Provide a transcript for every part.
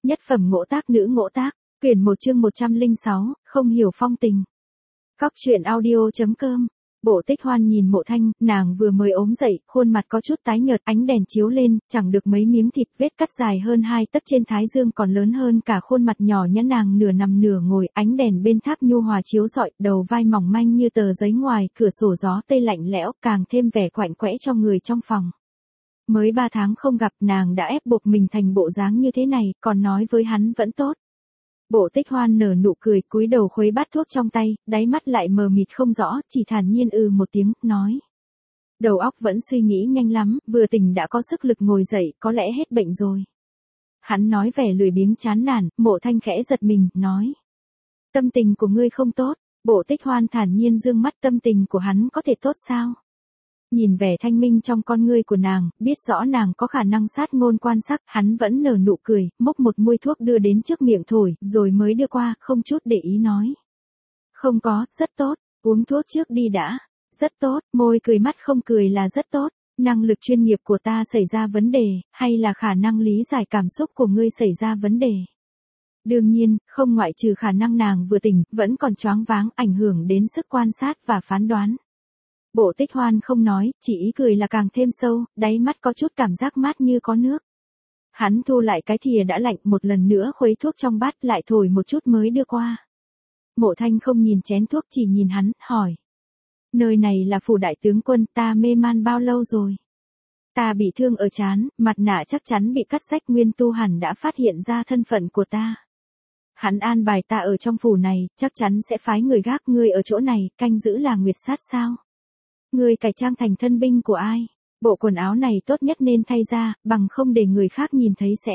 Nhất phẩm ngỗ tác nữ ngỗ tác, quyển 1 chương 106, không hiểu phong tình. Cóc truyện audio.com. Bộ Tích Hoan nhìn Mộ Thanh, nàng vừa mới ốm dậy, khuôn mặt có chút tái nhợt, ánh đèn chiếu lên, chẳng được mấy miếng thịt, vết cắt dài hơn 2 tấc trên thái dương còn lớn hơn cả khuôn mặt nhỏ nhắn nàng nửa nằm nửa ngồi, ánh đèn bên tháp nhu hòa chiếu rọi, đầu vai mỏng manh như tờ giấy ngoài, cửa sổ gió tây lạnh lẽo, càng thêm vẻ quạnh quẽ cho người trong phòng. Mới 3 tháng không gặp, nàng đã ép buộc mình thành bộ dáng như thế này, còn nói với hắn vẫn tốt. Bộ Tích Hoan nở nụ cười, cúi đầu khuấy bát thuốc trong tay, đáy mắt lại mờ mịt không rõ, chỉ thản nhiên một tiếng, nói. Đầu óc vẫn suy nghĩ nhanh lắm, vừa tỉnh đã có sức lực ngồi dậy, có lẽ hết bệnh rồi. Hắn nói vẻ lười biếng chán nản, Mộ Thanh khẽ giật mình, nói. Tâm tình của ngươi không tốt. Bộ Tích Hoan thản nhiên dương mắt, tâm tình của hắn có thể tốt sao? Nhìn vẻ thanh minh trong con ngươi của nàng, biết rõ nàng có khả năng sát ngôn quan sát, hắn vẫn nở nụ cười, mốc một muôi thuốc đưa đến trước miệng thổi, rồi mới đưa qua, không chút để ý nói. Không có, rất tốt, uống thuốc trước đi đã. Rất tốt, môi cười mắt không cười là rất tốt. Năng lực chuyên nghiệp của ta xảy ra vấn đề, hay là khả năng lý giải cảm xúc của ngươi xảy ra vấn đề? Đương nhiên, không ngoại trừ khả năng nàng vừa tỉnh, vẫn còn choáng váng, ảnh hưởng đến sức quan sát và phán đoán. Bộ Tích Hoan không nói, chỉ ý cười là càng thêm sâu, đáy mắt có chút cảm giác mát như có nước. Hắn thu lại cái thìa đã lạnh, một lần nữa khuấy thuốc trong bát, lại thổi một chút mới đưa qua. Mộ Thanh không nhìn chén thuốc, chỉ nhìn hắn, hỏi. Nơi này là phủ đại tướng quân, ta mê man bao lâu rồi? Ta bị thương ở trán, mặt nạ chắc chắn bị cắt rách, Nguyên Tu hẳn đã phát hiện ra thân phận của ta. Hắn an bài ta ở trong phủ này, chắc chắn sẽ phái người gác ngươi ở chỗ này, canh giữ là Nguyệt Sát sao? Ngươi cải trang thành thân binh của ai? Bộ quần áo này tốt nhất nên thay ra, bằng không để người khác nhìn thấy sẽ.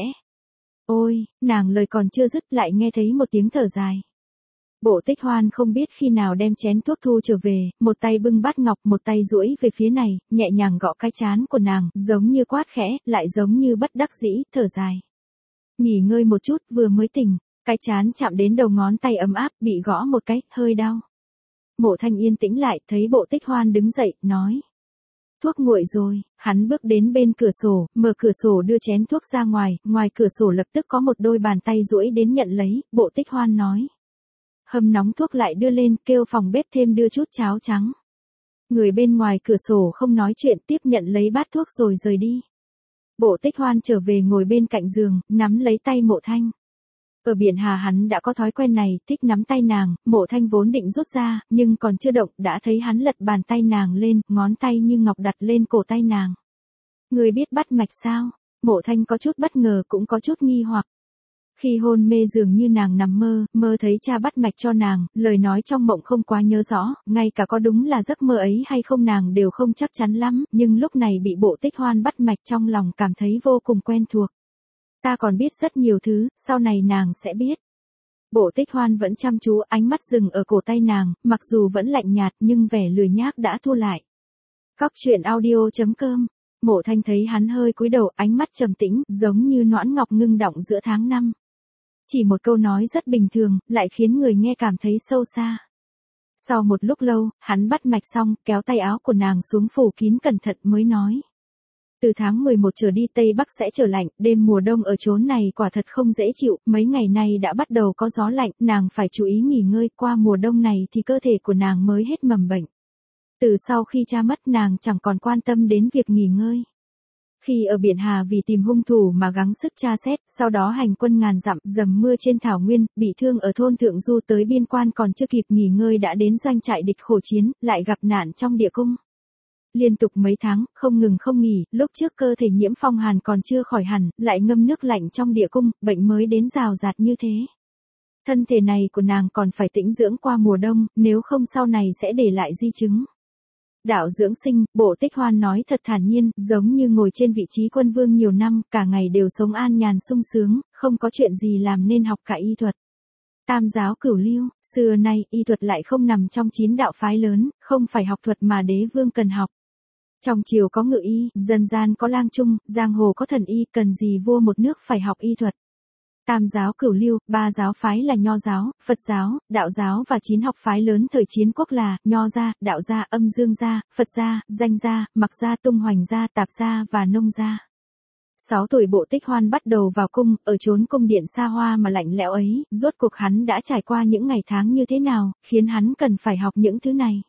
Ôi, nàng lời còn chưa dứt lại nghe thấy một tiếng thở dài. Bộ Tích Hoan không biết khi nào đem chén thuốc thu trở về, một tay bưng bát ngọc, một tay duỗi về phía này, nhẹ nhàng gõ cái trán của nàng, giống như quát khẽ, lại giống như bất đắc dĩ, thở dài. Nghỉ ngơi một chút, vừa mới tỉnh, cái trán chạm đến đầu ngón tay ấm áp, bị gõ một cái, hơi đau. Mộ Thanh yên tĩnh lại, thấy Bộ Tích Hoan đứng dậy, nói. Thuốc nguội rồi, hắn bước đến bên cửa sổ, mở cửa sổ đưa chén thuốc ra ngoài, ngoài cửa sổ lập tức có một đôi bàn tay duỗi đến nhận lấy, Bộ Tích Hoan nói. Hâm nóng thuốc lại đưa lên, kêu phòng bếp thêm đưa chút cháo trắng. Người bên ngoài cửa sổ không nói chuyện, tiếp nhận lấy bát thuốc rồi rời đi. Bộ Tích Hoan trở về ngồi bên cạnh giường, nắm lấy tay Mộ Thanh. Ở Biển Hà hắn đã có thói quen này, thích nắm tay nàng, Mộ Thanh vốn định rút ra, nhưng còn chưa động, đã thấy hắn lật bàn tay nàng lên, ngón tay như ngọc đặt lên cổ tay nàng. Người biết bắt mạch sao? Mộ Thanh có chút bất ngờ cũng có chút nghi hoặc. Khi hôn mê dường như nàng nằm mơ thấy cha bắt mạch cho nàng, lời nói trong mộng không quá nhớ rõ, ngay cả có đúng là giấc mơ ấy hay không nàng đều không chắc chắn lắm, nhưng lúc này bị Bộ Tích Hoan bắt mạch trong lòng cảm thấy vô cùng quen thuộc. Ta còn biết rất nhiều thứ, sau này nàng sẽ biết. Bộ Tích Hoan vẫn chăm chú, ánh mắt dừng ở cổ tay nàng, mặc dù vẫn lạnh nhạt nhưng vẻ lười nhác đã thu lại. Cóc truyện audio.com. Mộ Thanh thấy hắn hơi cúi đầu, ánh mắt trầm tĩnh, giống như nõn ngọc ngưng đọng giữa tháng năm. Chỉ một câu nói rất bình thường, lại khiến người nghe cảm thấy sâu xa. Sau một lúc lâu, hắn bắt mạch xong, kéo tay áo của nàng xuống phủ kín cẩn thận mới nói. Từ tháng 11 trở đi Tây Bắc sẽ trở lạnh, đêm mùa đông ở chốn này quả thật không dễ chịu, mấy ngày nay đã bắt đầu có gió lạnh, nàng phải chú ý nghỉ ngơi, qua mùa đông này thì cơ thể của nàng mới hết mầm bệnh. Từ sau khi cha mất nàng chẳng còn quan tâm đến việc nghỉ ngơi. Khi ở Biển Hà vì tìm hung thủ mà gắng sức tra xét, sau đó hành quân ngàn dặm, dầm mưa trên thảo nguyên, bị thương ở thôn Thượng Du tới biên quan còn chưa kịp nghỉ ngơi đã đến doanh trại địch khổ chiến, lại gặp nạn trong địa cung. Liên tục mấy tháng, không ngừng không nghỉ, lúc trước cơ thể nhiễm phong hàn còn chưa khỏi hẳn, lại ngâm nước lạnh trong địa cung, bệnh mới đến rào rạt như thế. Thân thể này của nàng còn phải tĩnh dưỡng qua mùa đông, nếu không sau này sẽ để lại di chứng. Đạo dưỡng sinh, Bộ Tích Hoan nói thật thản nhiên, giống như ngồi trên vị trí quân vương nhiều năm, cả ngày đều sống an nhàn sung sướng, không có chuyện gì làm nên học cả y thuật. Tam giáo cửu lưu, xưa nay, y thuật lại không nằm trong 9 đạo phái lớn, không phải học thuật mà đế vương cần học. Trong triều có ngự y, dân gian có lang trung, giang hồ có thần y, cần gì vua một nước phải học y thuật. Tam giáo cửu lưu, 3 giáo phái là Nho giáo, Phật giáo, Đạo giáo và 9 học phái lớn thời chiến quốc là Nho gia, Đạo gia, Âm Dương gia, Phật gia, Danh gia, Mặc gia, Tung Hoành gia, Tạp gia và Nông gia. 6 tuổi Bộ Tích Hoan bắt đầu vào cung, ở chốn cung điện xa hoa mà lạnh lẽo ấy, rốt cuộc hắn đã trải qua những ngày tháng như thế nào, khiến hắn cần phải học những thứ này.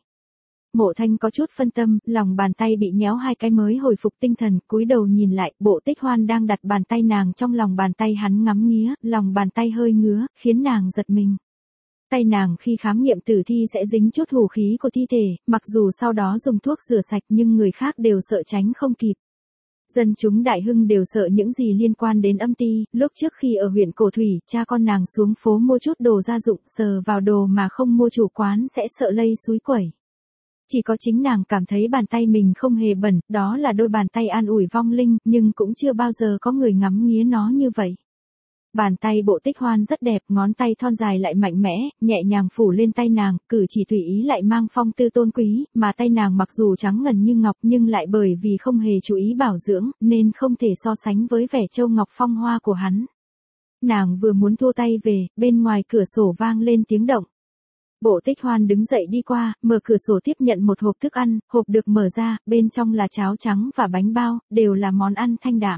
Mộ Thanh có chút phân tâm, lòng bàn tay bị nhéo 2 cái mới hồi phục tinh thần, cúi đầu nhìn lại, Bộ Tích Hoan đang đặt bàn tay nàng trong lòng bàn tay hắn ngắm nghía, lòng bàn tay hơi ngứa, khiến nàng giật mình. Tay nàng khi khám nghiệm tử thi sẽ dính chút hủ khí của thi thể, mặc dù sau đó dùng thuốc rửa sạch nhưng người khác đều sợ tránh không kịp. Dân chúng Đại Hưng đều sợ những gì liên quan đến âm ti, lúc trước khi ở huyện Cổ Thủy, cha con nàng xuống phố mua chút đồ gia dụng, sờ vào đồ mà không mua chủ quán sẽ sợ lây xúi quẩy. Chỉ có chính nàng cảm thấy bàn tay mình không hề bẩn, đó là đôi bàn tay an ủi vong linh, nhưng cũng chưa bao giờ có người ngắm nghía nó như vậy. Bàn tay Bộ Tích Hoan rất đẹp, ngón tay thon dài lại mạnh mẽ, nhẹ nhàng phủ lên tay nàng, cử chỉ tùy ý lại mang phong tư tôn quý, mà tay nàng mặc dù trắng ngần như ngọc nhưng lại bởi vì không hề chú ý bảo dưỡng, nên không thể so sánh với vẻ châu ngọc phong hoa của hắn. Nàng vừa muốn thua tay về, bên ngoài cửa sổ vang lên tiếng động. Bộ Tích Hoan đứng dậy đi qua, mở cửa sổ tiếp nhận một hộp thức ăn, hộp được mở ra, bên trong là cháo trắng và bánh bao, đều là món ăn thanh đạm.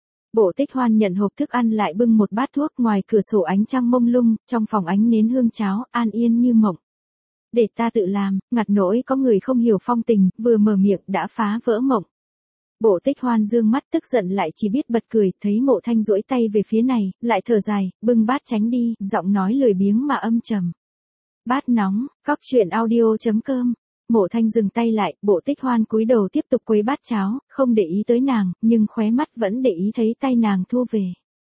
Bộ Tích Hoan nhận hộp thức ăn lại bưng một bát thuốc, ngoài cửa sổ ánh trăng mông lung, trong phòng ánh nến hương cháo, an yên như mộng. Để ta tự làm, ngặt nỗi có người không hiểu phong tình, vừa mở miệng đã phá vỡ mộng. Bộ Tích Hoan dương mắt tức giận lại chỉ biết bật cười, thấy Mộ Thanh duỗi tay về phía này, lại thở dài, bưng bát tránh đi, giọng nói lười biếng mà âm trầm. Bát nóng, cóc truyện audio.com. Mộ Thanh dừng tay lại, Bộ Tích Hoan cúi đầu tiếp tục quấy bát cháo, không để ý tới nàng, nhưng khóe mắt vẫn để ý thấy tay nàng thu về.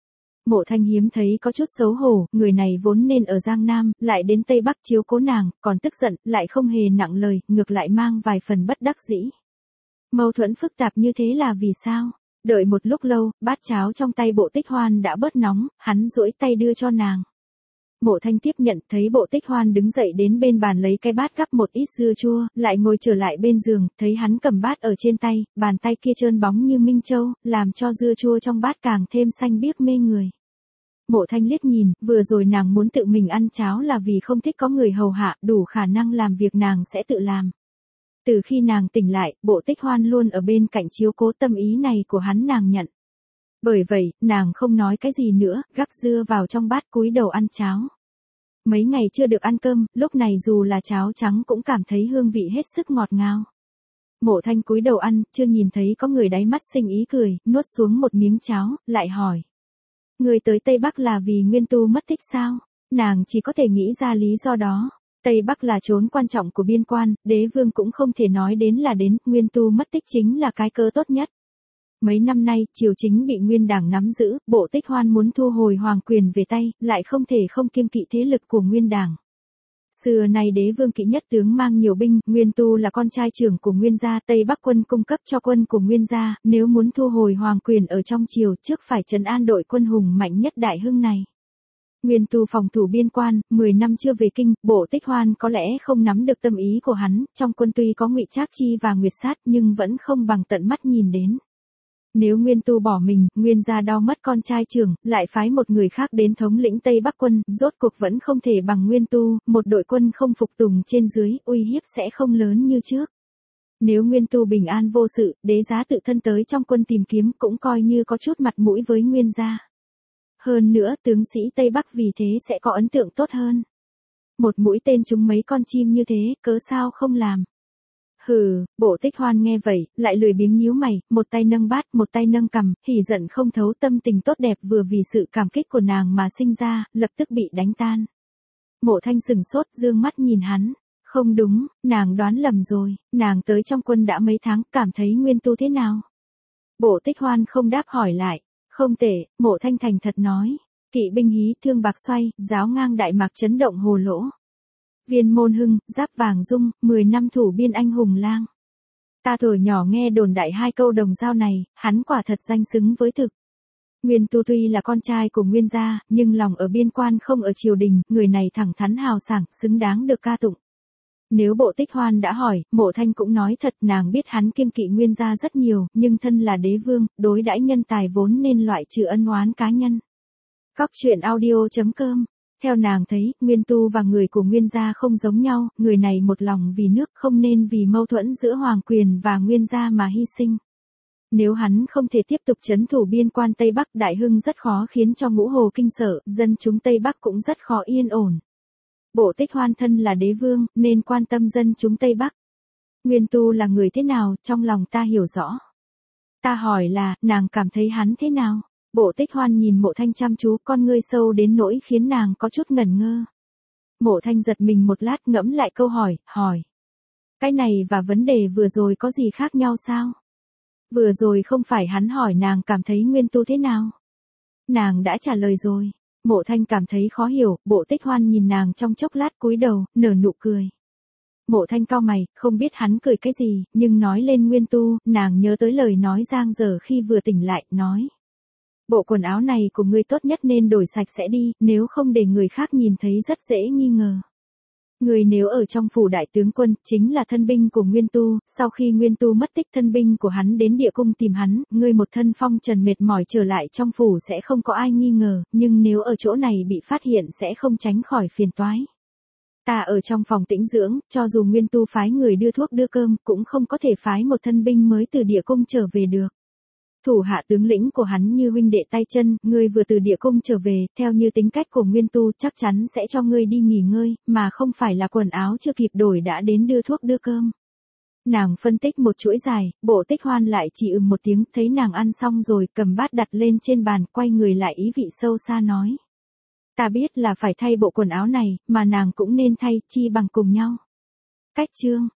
Mộ Thanh hiếm thấy có chút xấu hổ, người này vốn nên ở Giang Nam, lại đến Tây Bắc chiếu cố nàng, còn tức giận, lại không hề nặng lời, ngược lại mang vài phần bất đắc dĩ. Mâu thuẫn phức tạp như thế là vì sao? Đợi một lúc lâu, bát cháo trong tay Bộ Tích Hoan đã bớt nóng, hắn duỗi tay đưa cho nàng. Mộ Thanh tiếp nhận, thấy Bộ Tích Hoan đứng dậy đến bên bàn lấy cái bát gắp một ít dưa chua, lại ngồi trở lại bên giường, thấy hắn cầm bát ở trên tay, bàn tay kia trơn bóng như minh châu, làm cho dưa chua trong bát càng thêm xanh biếc mê người. Mộ Thanh liếc nhìn, vừa rồi nàng muốn tự mình ăn cháo là vì không thích có người hầu hạ, đủ khả năng làm việc nàng sẽ tự làm. Từ khi nàng tỉnh lại, Bộ Tích Hoan luôn ở bên cạnh chiếu cố, tâm ý này của hắn nàng nhận. Bởi vậy, nàng không nói cái gì nữa, gắp dưa vào trong bát cúi đầu ăn cháo. Mấy ngày chưa được ăn cơm, lúc này dù là cháo trắng cũng cảm thấy hương vị hết sức ngọt ngào. Mộ Thanh cúi đầu ăn, chưa nhìn thấy có người đáy mắt sinh ý cười, nuốt xuống một miếng cháo, lại hỏi. Người tới Tây Bắc là vì Nguyên Tu mất tích sao? Nàng chỉ có thể nghĩ ra lý do đó. Tây Bắc là chốn quan trọng của biên quan, đế vương cũng không thể nói đến là đến, Nguyên Tu mất tích chính là cái cớ tốt nhất. Mấy năm nay, triều chính bị Nguyên Đảng nắm giữ, Bộ Tích Hoan muốn thu hồi hoàng quyền về tay, lại không thể không kiêng kỵ thế lực của Nguyên Đảng. Xưa nay đế vương kỵ nhất tướng mang nhiều binh, Nguyên Tu là con trai trưởng của Nguyên gia, Tây Bắc quân cung cấp cho quân của Nguyên gia, nếu muốn thu hồi hoàng quyền ở trong triều trước phải trấn an đội quân hùng mạnh nhất Đại Hưng này. Nguyên Tu phòng thủ biên quan, 10 năm chưa về kinh, Bộ Tích Hoan có lẽ không nắm được tâm ý của hắn, trong quân tuy có Ngụy Trác Chi và Nguyệt Sát nhưng vẫn không bằng tận mắt nhìn đến. Nếu Nguyên Tu bỏ mình, Nguyên gia đau mất con trai trưởng, lại phái một người khác đến thống lĩnh Tây Bắc quân, rốt cuộc vẫn không thể bằng Nguyên Tu, một đội quân không phục tùng trên dưới, uy hiếp sẽ không lớn như trước. Nếu Nguyên Tu bình an vô sự, đế giá tự thân tới trong quân tìm kiếm cũng coi như có chút mặt mũi với Nguyên gia. Hơn nữa, tướng sĩ Tây Bắc vì thế sẽ có ấn tượng tốt hơn. Một mũi tên trúng mấy con chim như thế, cớ sao không làm. Hừ, Bộ Tích Hoan nghe vậy, lại lười biếng nhíu mày, một tay nâng bát, một tay nâng cằm, hỉ giận không thấu, tâm tình tốt đẹp vừa vì sự cảm kích của nàng mà sinh ra, lập tức bị đánh tan. Mộ Thanh sừng sốt, dương mắt nhìn hắn. Không đúng, nàng đoán lầm rồi, nàng tới trong quân đã mấy tháng, cảm thấy Nguyên Tu thế nào? Bộ Tích Hoan không đáp hỏi lại. Không tệ, Mộ Thanh thành thật nói. Kỵ binh hí thương bạc xoay, giáo ngang Đại Mạc chấn động hồ lỗ. Viên môn hưng, giáp vàng dung, 10 năm thủ biên anh hùng lang. Ta thuở nhỏ nghe đồn đại 2 câu đồng dao này, hắn quả thật danh xứng với thực. Nguyên Tu tuy là con trai của Nguyên gia, nhưng lòng ở biên quan không ở triều đình, người này thẳng thắn hào sảng, xứng đáng được ca tụng. Nếu Bộ Tích Hoan đã hỏi, Mộ Thanh cũng nói thật, nàng biết hắn kiêng kỵ Nguyên gia rất nhiều, nhưng thân là đế vương, đối đãi nhân tài vốn nên loại trừ ân oán cá nhân. Cóc truyện audio.com. Theo nàng thấy, Nguyên Tu và người của Nguyên gia không giống nhau, người này một lòng vì nước, không nên vì mâu thuẫn giữa hoàng quyền và Nguyên gia mà hy sinh. Nếu hắn không thể tiếp tục trấn thủ biên quan Tây Bắc, Đại Hưng rất khó khiến cho Ngũ Hồ kinh sợ, dân chúng Tây Bắc cũng rất khó yên ổn. Bộ Tích Hoan thân là đế vương, nên quan tâm dân chúng Tây Bắc. Nguyên Tu là người thế nào, trong lòng ta hiểu rõ. Ta hỏi là, nàng cảm thấy hắn thế nào? Bộ Tích Hoan nhìn Mộ Thanh chăm chú, con ngươi sâu đến nỗi khiến nàng có chút ngẩn ngơ. Mộ Thanh giật mình một lát, ngẫm lại câu hỏi. Cái này và vấn đề vừa rồi có gì khác nhau sao? Vừa rồi không phải hắn hỏi nàng cảm thấy Nguyên Tu thế nào? Nàng đã trả lời rồi. Mộ Thanh cảm thấy khó hiểu, Bộ Tích Hoan nhìn nàng trong chốc lát cúi đầu, nở nụ cười. Mộ Thanh cau mày, không biết hắn cười cái gì, nhưng nói lên Nguyên Tu, nàng nhớ tới lời nói Giang Dở khi vừa tỉnh lại, nói. Bộ quần áo này của ngươi tốt nhất nên đổi sạch sẽ đi, nếu không để người khác nhìn thấy rất dễ nghi ngờ. Người nếu ở trong phủ đại tướng quân, chính là thân binh của Nguyên Tu, sau khi Nguyên Tu mất tích thân binh của hắn đến địa cung tìm hắn, ngươi một thân phong trần mệt mỏi trở lại trong phủ sẽ không có ai nghi ngờ, nhưng nếu ở chỗ này bị phát hiện sẽ không tránh khỏi phiền toái. Ta ở trong phòng tĩnh dưỡng, cho dù Nguyên Tu phái người đưa thuốc đưa cơm, cũng không có thể phái một thân binh mới từ địa cung trở về được. Thủ hạ tướng lĩnh của hắn như huynh đệ tay chân, ngươi vừa từ địa cung trở về, theo như tính cách của Nguyên Tu chắc chắn sẽ cho ngươi đi nghỉ ngơi, mà không phải là quần áo chưa kịp đổi đã đến đưa thuốc đưa cơm. Nàng phân tích một chuỗi dài, Bộ Tích Hoan lại chỉ một tiếng, thấy nàng ăn xong rồi, cầm bát đặt lên trên bàn, quay người lại ý vị sâu xa nói. Ta biết là phải thay bộ quần áo này, mà nàng cũng nên thay, chi bằng cùng nhau. Cách chương